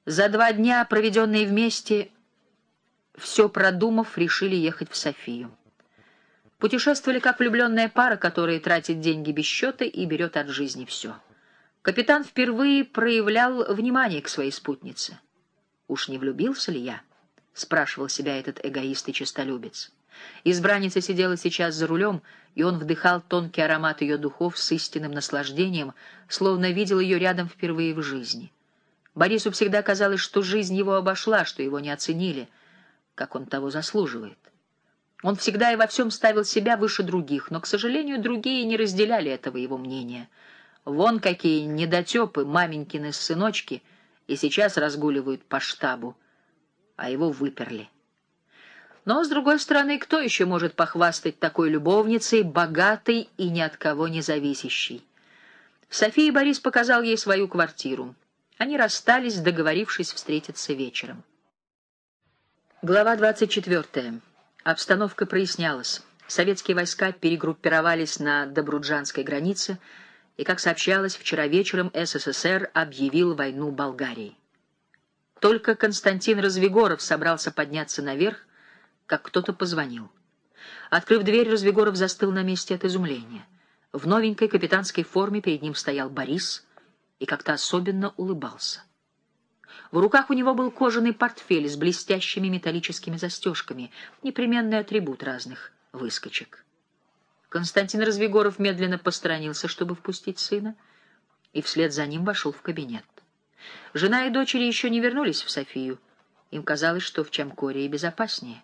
За 2 дня, проведенные вместе, все продумав, решили ехать в Софию. Путешествовали как влюбленная пара, которая тратит деньги без счета и берет от жизни все. Капитан впервые проявлял внимание к своей спутнице. «Уж не влюбился ли я?» — спрашивал себя этот эгоист и честолюбец. Избранница сидела сейчас за рулем, и он вдыхал тонкий аромат ее духов с истинным наслаждением, словно видел ее рядом впервые в жизни. Борису всегда казалось, что жизнь его обошла, что его не оценили, как он того заслуживает. Он всегда и во всем ставил себя выше других, но, к сожалению, другие не разделяли этого его мнения. Вон какие недотепы, маменькины сыночки, и сейчас разгуливают по штабу, а его выперли. Но, с другой стороны, кто еще может похвастать такой любовницей, богатой и ни от кого не зависящей? В Софии Борис показал ей свою квартиру. Они расстались, договорившись встретиться вечером. Глава 24. Обстановка прояснялась. Советские войска перегруппировались на Добруджанской границе, и, как сообщалось, вчера вечером СССР объявил войну Болгарии. Только Константин Развигоров собрался подняться наверх, как кто-то позвонил. Открыв дверь, Развигоров застыл на месте от изумления. В новенькой капитанской форме перед ним стоял Борис и как-то особенно улыбался. В руках у него был кожаный портфель с блестящими металлическими застежками, непременный атрибут разных выскочек. Константин Развигоров медленно посторонился, чтобы впустить сына, и вслед за ним вошел в кабинет. Жена и дочери еще не вернулись в Софию. Им казалось, что в Чамкории безопаснее.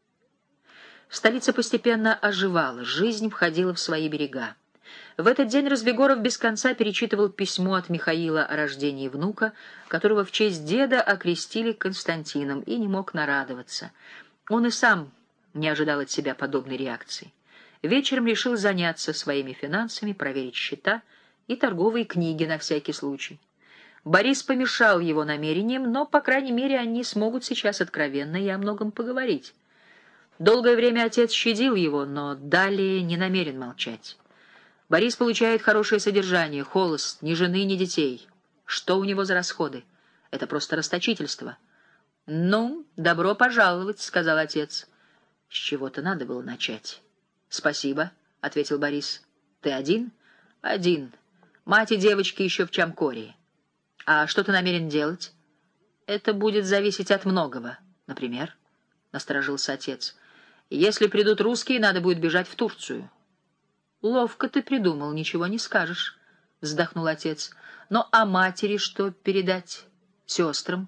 Столица постепенно оживала, жизнь входила в свои берега. В этот день Развигоров без конца перечитывал письмо от Михаила о рождении внука, которого в честь деда окрестили Константином, и не мог нарадоваться. Он и сам не ожидал от себя подобной реакции. Вечером решил заняться своими финансами, проверить счета и торговые книги на всякий случай. Борис помешал его намерениям, но, по крайней мере, они смогут сейчас откровенно и о многом поговорить. Долгое время отец щадил его, но далее не намерен молчать. Борис получает хорошее содержание, холост, ни жены, ни детей. Что у него за расходы? Это просто расточительство. — Ну, добро пожаловать, — сказал отец. — С чего-то надо было начать. — Спасибо, — ответил Борис. — Ты один? — Один. Мать и девочки еще в Чамкории. — А что ты намерен делать? — Это будет зависеть от многого. — Например? — насторожился отец. — Если придут русские, надо будет бежать в Турцию. — Ловко ты придумал, ничего не скажешь, — вздохнул отец. — Но а матери что передать? Сестрам?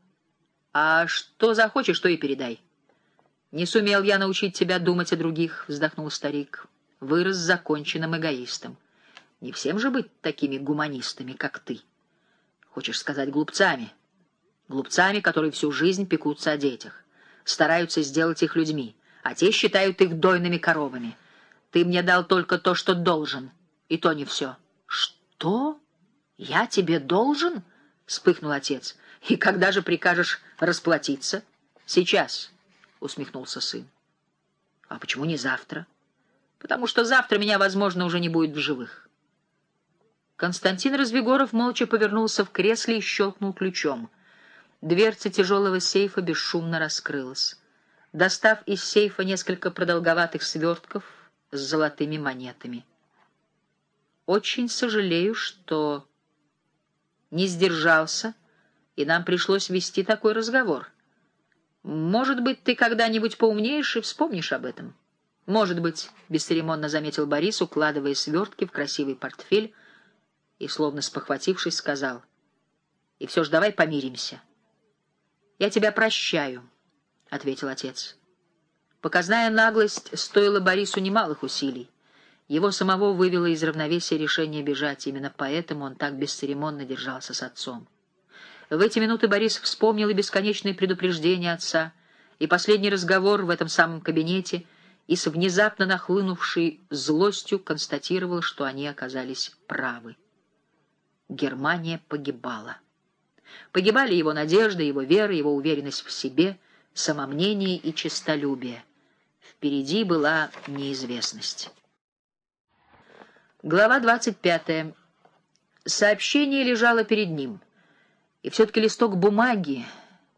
— А что захочешь, то и передай. — Не сумел я научить тебя думать о других, — вздохнул старик. Вырос законченным эгоистом. Не всем же быть такими гуманистами, как ты. Хочешь сказать глупцами? Глупцами, которые всю жизнь пекутся о детях, стараются сделать их людьми, а те считают их дойными коровами. Ты мне дал только то, что должен, и то не все. — Что? Я тебе должен? — вспыхнул отец. — И когда же прикажешь расплатиться? — Сейчас, — усмехнулся сын. — А почему не завтра? — Потому что завтра меня, возможно, уже не будет в живых. Константин Развигоров молча повернулся в кресле и щелкнул ключом. Дверца тяжелого сейфа бесшумно раскрылась. Достав из сейфа несколько продолговатых свертков с золотыми монетами. «Очень сожалею, что не сдержался, и нам пришлось вести такой разговор. Может быть, ты когда-нибудь поумнеешь и вспомнишь об этом?» «Может быть», — бесцеремонно заметил Борис, укладывая свертки в красивый портфель, и, словно спохватившись, сказал: «И все ж давай помиримся». «Я тебя прощаю», — ответил отец. Показная наглость стоила Борису немалых усилий. Его самого вывело из равновесия решение бежать, именно поэтому он так бесцеремонно держался с отцом. В эти минуты Борис вспомнил и бесконечные предупреждения отца, и последний разговор в этом самом кабинете, и с внезапно нахлынувшей злостью констатировал, что они оказались правы. Германия погибала. Погибали его надежды, его вера, его уверенность в себе, самомнение и честолюбие. Впереди была неизвестность. Глава 25. Сообщение лежало перед ним. И все-таки листок бумаги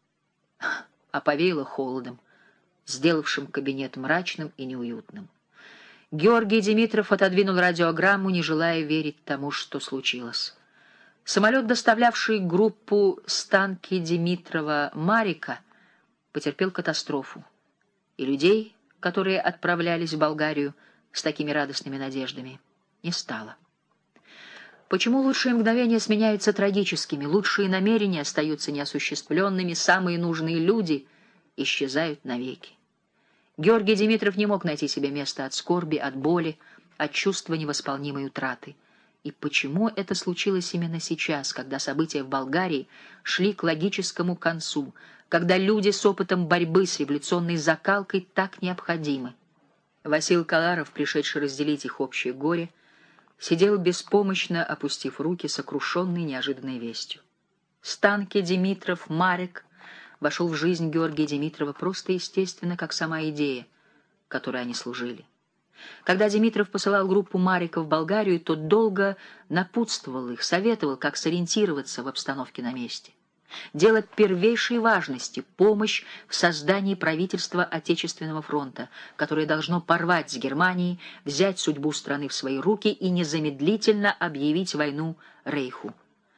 оповеяло холодом, сделавшим кабинет мрачным и неуютным. Георгий Димитров отодвинул радиограмму, не желая верить тому, что случилось. Самолет, доставлявший группу Станки Димитрова-Марика, потерпел катастрофу, и людей, которые отправлялись в Болгарию с такими радостными надеждами, не стало. Почему лучшие мгновения сменяются трагическими, лучшие намерения остаются неосуществленными, самые нужные люди исчезают навеки? Георгий Димитров не мог найти себе места от скорби, от боли, от чувства невосполнимой утраты. И почему это случилось именно сейчас, когда события в Болгарии шли к логическому концу, когда люди с опытом борьбы с революционной закалкой так необходимы? Васил Каларов, пришедший разделить их общее горе, сидел беспомощно, опустив руки, сокрушенный неожиданной вестью. Станки Димитров, Марик вошел в жизнь Георгия Димитрова просто естественно, как сама идея, которой они служили. Когда Димитров посылал группу Марика в Болгарию, тот долго напутствовал их, советовал, как сориентироваться в обстановке на месте. Дело первейшей важности — помощь в создании правительства Отечественного фронта, которое должно порвать с Германией, взять судьбу страны в свои руки и незамедлительно объявить войну Рейху.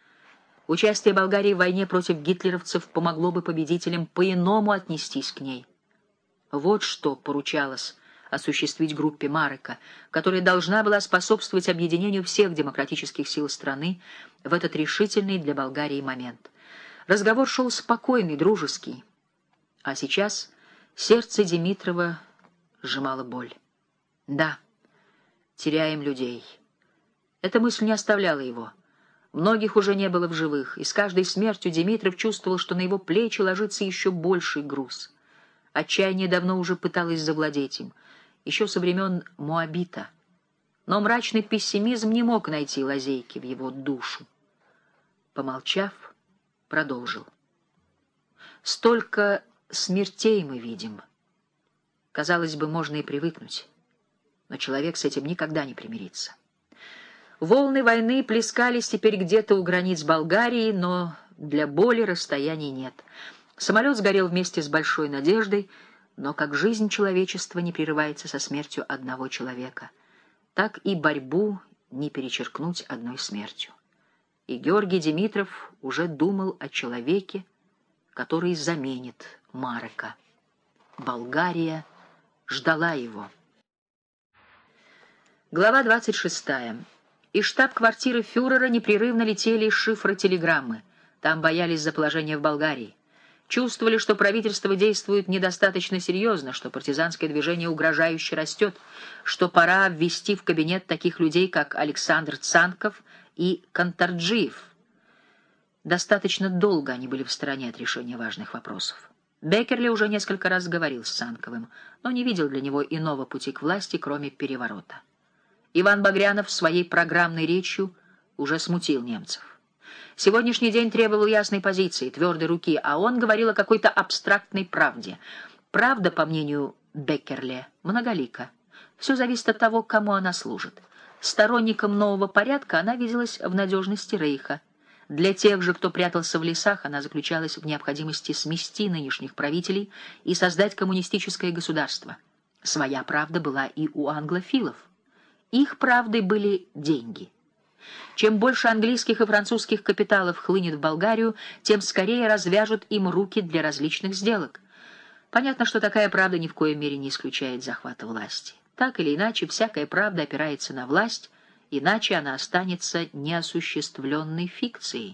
Участие Болгарии в войне против гитлеровцев помогло бы победителям по-иному отнестись к ней. Вот что поручалось осуществить группе Марика, которая должна была способствовать объединению всех демократических сил страны в этот решительный для Болгарии момент. Разговор шел спокойный, дружеский, а сейчас сердце Димитрова сжимало боль. Да, теряем людей. Эта мысль не оставляла его. Многих уже не было в живых, и с каждой смертью Димитров чувствовал, что на его плечи ложится еще больший груз. Отчаяние давно уже пыталось завладеть им, еще со времен Моабита. Но мрачный пессимизм не мог найти лазейки в его душу. Помолчав, продолжил. Столько смертей мы видим. Казалось бы, можно и привыкнуть, но человек с этим никогда не примирится. Волны войны плескались теперь где-то у границ Болгарии, но для боли расстояний нет. Самолет сгорел вместе с большой надеждой, но как жизнь человечества не прерывается со смертью одного человека, так и борьбу не перечеркнуть одной смертью. И Георгий Димитров уже думал о человеке, который заменит Марика. Болгария ждала его. Глава 26. Из штаб-квартиры фюрера непрерывно летели шифротелеграммы. Там боялись за положение в Болгарии. Чувствовали, что правительство действует недостаточно серьезно, что партизанское движение угрожающе растет, что пора ввести в кабинет таких людей, как Александр Цанков и Кантарджиев. Достаточно долго они были в стороне от решения важных вопросов. Беккерли уже несколько раз говорил с Цанковым, но не видел для него иного пути к власти, кроме переворота. Иван Багрянов своей программной речью уже смутил немцев. Сегодняшний день требовал ясной позиции, твердой руки, а он говорил о какой-то абстрактной правде. Правда, по мнению Беккерли, многолика. Все зависит от того, кому она служит. Сторонникам нового порядка она виделась в надежности Рейха. Для тех же, кто прятался в лесах, она заключалась в необходимости смести нынешних правителей и создать коммунистическое государство. Своя правда была и у англофилов. Их правдой были деньги. Чем больше английских и французских капиталов хлынет в Болгарию, тем скорее развяжут им руки для различных сделок. Понятно, что такая правда ни в коей мере не исключает захвата власти. Так или иначе, всякая правда опирается на власть, иначе она останется неосуществленной фикцией.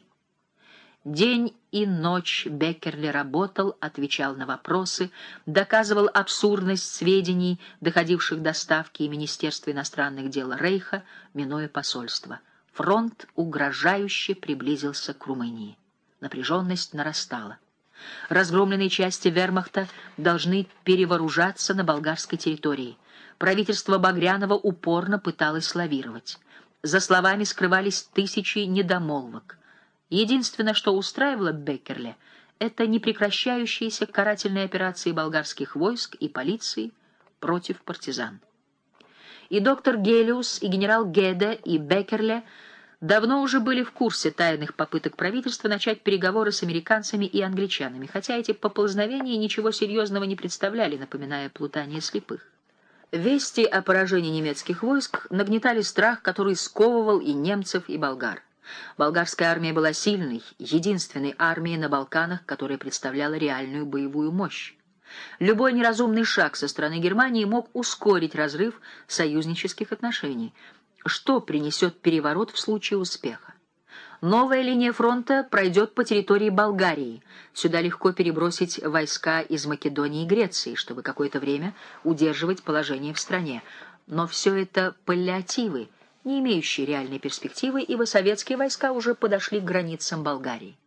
День и ночь Беккерли работал, отвечал на вопросы, доказывал абсурдность сведений, доходивших до Ставки и Министерства иностранных дел Рейха, минуя посольство. Фронт угрожающе приблизился к Румынии. Напряженность нарастала. Разгромленные части вермахта должны перевооружаться на болгарской территории. Правительство Багрянова упорно пыталось лавировать. За словами скрывались тысячи недомолвок. Единственное, что устраивало Беккерли, это непрекращающиеся карательные операции болгарских войск и полиции против партизан. И доктор Гелиус, и генерал Геде, и Беккерли давно уже были в курсе тайных попыток правительства начать переговоры с американцами и англичанами, хотя эти поползновения ничего серьезного не представляли, напоминая плутание слепых. Вести о поражении немецких войск нагнетали страх, который сковывал и немцев, и болгар. Болгарская армия была сильной, единственной армией на Балканах, которая представляла реальную боевую мощь. Любой неразумный шаг со стороны Германии мог ускорить разрыв союзнических отношений. Что принесет переворот в случае успеха? Новая линия фронта пройдет по территории Болгарии. Сюда легко перебросить войска из Македонии и Греции, чтобы какое-то время удерживать положение в стране. Но все это паллиативы, не имеющие реальной перспективы, ибо советские войска уже подошли к границам Болгарии.